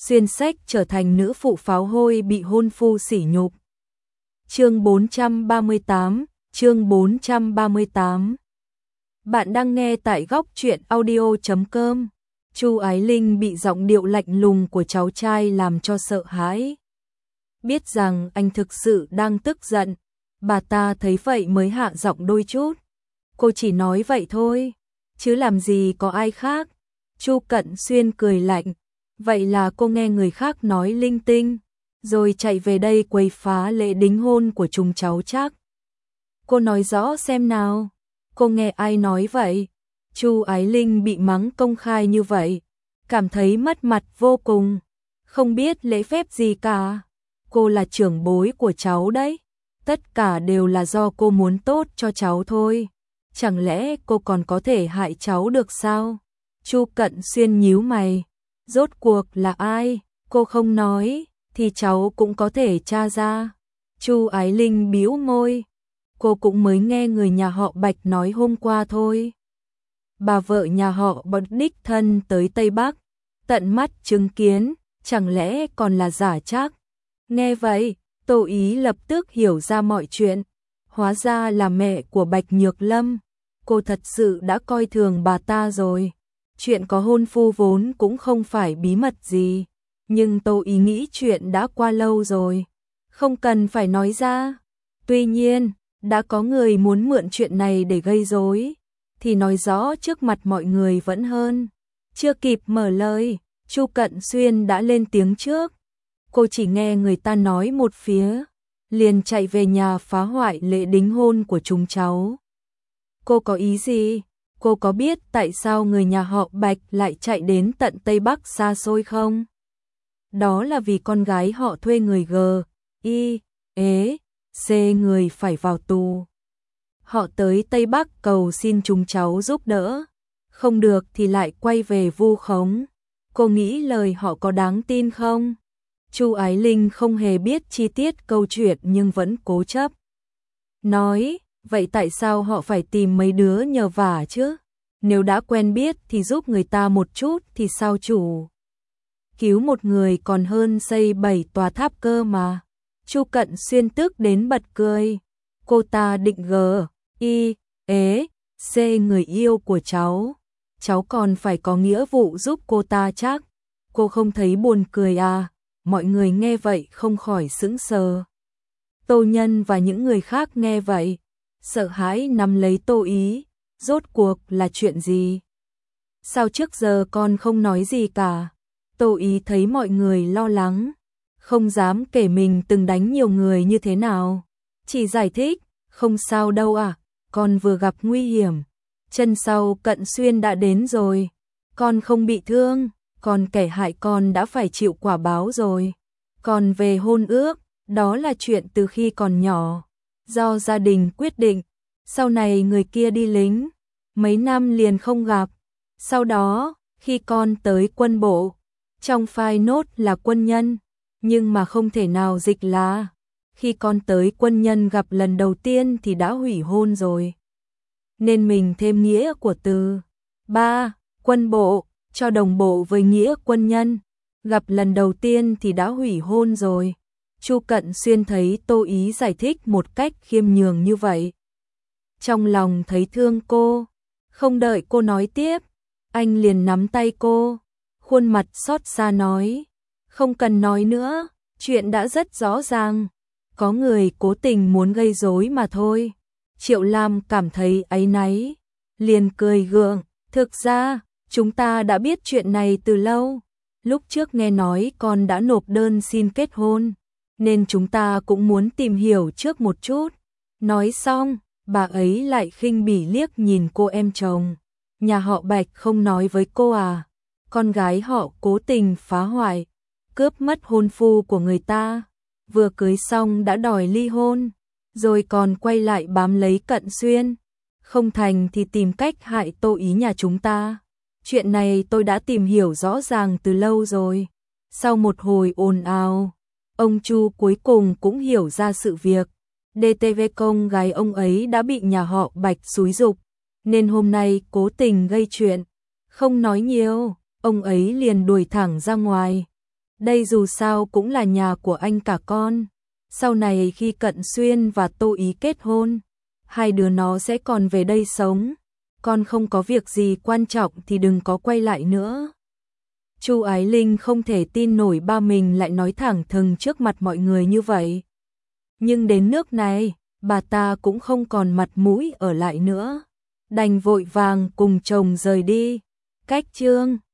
xuyên sách trở thành nữ phụ pháo hôi bị hôn phu sỉ nhục. Chương 438, chương 438. Bạn đang nghe tại góc truyện audio.com. Chu Ái Linh bị giọng điệu lạnh lùng của cháu trai làm cho sợ hãi. Biết rằng anh thực sự đang tức giận, bà ta thấy vậy mới hạ giọng đôi chút. Cô chỉ nói vậy thôi, chứ làm gì có ai khác. Chu Cận Xuyên cười lạnh, vậy là cô nghe người khác nói linh tinh, rồi chạy về đây quấy phá lễ đính hôn của chúng cháu chắc. Cô nói rõ xem nào, cô nghe ai nói vậy? Chu Ái Linh bị mắng công khai như vậy, cảm thấy mất mặt vô cùng, không biết lễ phép gì cả. Cô là trưởng bối của cháu đấy, tất cả đều là do cô muốn tốt cho cháu thôi. Chẳng lẽ cô còn có thể hại cháu được sao? Chu Cận Xuyên nhíu mày, rốt cuộc là ai? Cô không nói thì cháu cũng có thể tra ra. Chu Ái Linh bĩu môi, cô cũng mới nghe người nhà họ Bạch nói hôm qua thôi. Bà vợ nhà họ Bạch đích thân tới Tây Bắc, tận mắt chứng kiến, chẳng lẽ còn là giả chắc? Nghe vậy, Tô Ý lập tức hiểu ra mọi chuyện, hóa ra là mẹ của Bạch Nhược Lâm. Cô thật sự đã coi thường bà ta rồi. Chuyện có hôn phu vốn cũng không phải bí mật gì, nhưng Tô Ý nghĩ chuyện đã qua lâu rồi, không cần phải nói ra. Tuy nhiên, đã có người muốn mượn chuyện này để gây rối, thì nói rõ trước mặt mọi người vẫn hơn. Chưa kịp mở lời, Chu Cận Xuyên đã lên tiếng trước. Cô chỉ nghe người ta nói một phía, liền chạy về nhà phá hoại lễ đính hôn của chúng cháu. Cô có ý gì? Cô có biết tại sao người nhà họ Bạch lại chạy đến tận Tây Bắc xa xôi không? Đó là vì con gái họ thuê người C người phải vào tù. Họ tới Tây Bắc cầu xin chúng cháu giúp đỡ, không được thì lại quay về vu khống. Cô nghĩ lời họ có đáng tin không? Chu Ái Linh không hề biết chi tiết câu chuyện nhưng vẫn cố chấp. Nói, vậy tại sao họ phải tìm mấy đứa nhờ vả chứ? Nếu đã quen biết thì giúp người ta một chút thì sao chủ? Cứu một người còn hơn xây 7 tòa tháp cơ mà. Chu Cận Xuyên tức đến bật cười. Cô ta định C người yêu của cháu. Cháu còn phải có nghĩa vụ giúp cô ta chắc. Cô không thấy buồn cười à? Mọi người nghe vậy không khỏi sững sờ. Tô Nhân và những người khác nghe vậy, sợ hãi nắm lấy Tô Ý. Rốt cuộc là chuyện gì? Sao trước giờ con không nói gì cả? Tô Ý thấy mọi người lo lắng, không dám kể mình từng đánh nhiều người như thế nào. Chỉ giải thích, không sao đâu à, con vừa gặp nguy hiểm. Chân sau Cận Xuyên đã đến rồi. Con không bị thương, còn kẻ hại con đã phải chịu quả báo rồi. Còn về hôn ước, đó là chuyện từ khi còn nhỏ, do gia đình quyết định. Sau này người kia đi lính, mấy năm liền không gặp. Sau đó, khi con tới quân bộ, trong file nốt là quân nhân, nhưng mà không thể nào dịch là. Khi con tới quân nhân gặp lần đầu tiên thì đã hủy hôn rồi. Nên mình thêm nghĩa của từ 3, quân bộ, cho đồng bộ với nghĩa quân nhân. Gặp lần đầu tiên thì đã hủy hôn rồi. Chu Cận Xuyên thấy Tô Ý giải thích một cách khiêm nhường như vậy, trong lòng thấy thương cô. Không đợi cô nói tiếp, anh liền nắm tay cô, khuôn mặt xót xa nói, không cần nói nữa, chuyện đã rất rõ ràng. Có người cố tình muốn gây rối mà thôi. Triệu Lam cảm thấy áy náy, liền cười gượng, thực ra, chúng ta đã biết chuyện này từ lâu. Lúc trước nghe nói con đã nộp đơn xin kết hôn, nên chúng ta cũng muốn tìm hiểu trước một chút. Nói xong, bà ấy lại khinh bỉ liếc nhìn cô em chồng. Nhà họ Bạch không nói với cô à? Con gái họ cố tình phá hoại, cướp mất hôn phu của người ta, vừa cưới xong đã đòi ly hôn, rồi còn quay lại bám lấy Cận Xuyên. Không thành thì tìm cách hại Tô Ý nhà chúng ta. Chuyện này tôi đã tìm hiểu rõ ràng từ lâu rồi. Sau một hồi ồn ào, ông Chu cuối cùng cũng hiểu ra sự việc. DTV con gái ông ấy đã bị nhà họ Bạch xúi giục, nên hôm nay cố tình gây chuyện. Không nói nhiều, ông ấy liền đuổi thẳng ra ngoài. Đây dù sao cũng là nhà của anh cả con. Sau này khi Cận Xuyên và Tô Ý kết hôn, hai đứa nó sẽ còn về đây sống. Con không có việc gì quan trọng thì đừng có quay lại nữa. Chu Ái Linh không thể tin nổi ba mình lại nói thẳng thừng trước mặt mọi người như vậy. Nhưng đến nước này, bà ta cũng không còn mặt mũi ở lại nữa. Đành vội vàng cùng chồng rời đi. Cách chương